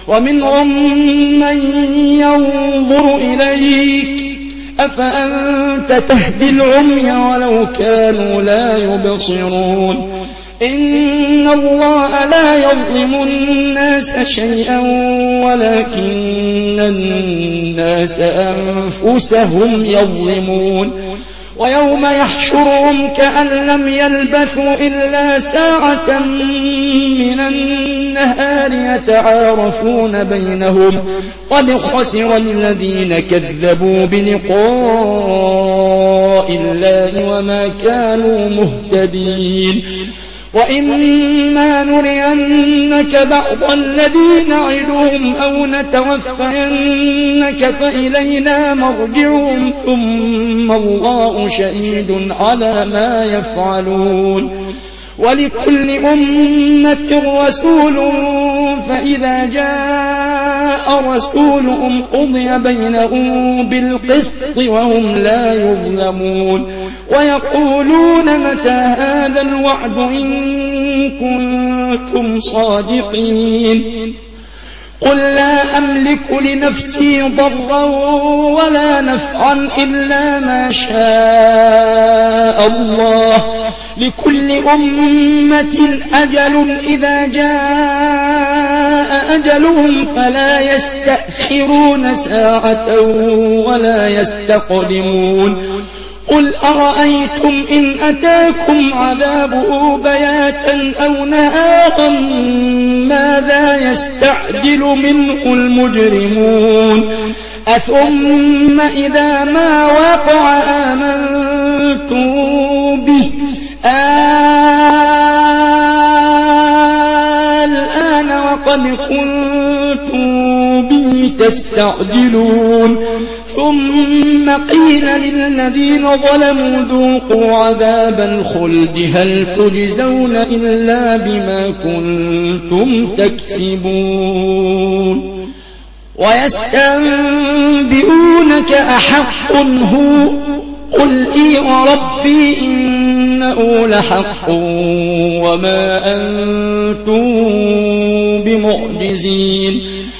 ومنهم من ينظر إليك أفأنت تهدي العمي ولو كانوا لا يبصرون إن الله لا يظلم الناس شيئا ولكن الناس أنفسهم يظلمون ويوم يحشرهم كأن لم يلبثوا إلا ساعة من النهار يتعارفون بينهم قد خسر الذين كذبوا بلقاء الله وما كانوا مهتدين وإما نرينك بعض الذي نعدهم أو نتوفينك فإلينا مرجعهم ثم الله شهيد على ما يفعلون ولكل أمة رسول فإذا جاء رسولهم قضي بينهم بالقسط وهم لا يظلمون ويقولون متى هذا الوعد إن كنتم صادقين قل لا أملك لنفسي ضرا ولا نفعا إلا ما شاء الله لكل أمة أجل إذا جاء أجلهم فلا يستأخرون ساعة ولا يستقدمون قل أرأيتم إن أتاكم عذابه بياتا أو نهارا ماذا يستعجل منه المجرمون أثم إذا ما وقع آمنتم به الآن وقد كنتم به تستعجلون ثم قيل للذين ظلموا ذوقوا عذاب الخلد هل تجزون إلا بما كنتم تكسبون ويستنبئونك أحق هو قل إي وربي إنه لحق وما أنتم بمعجزين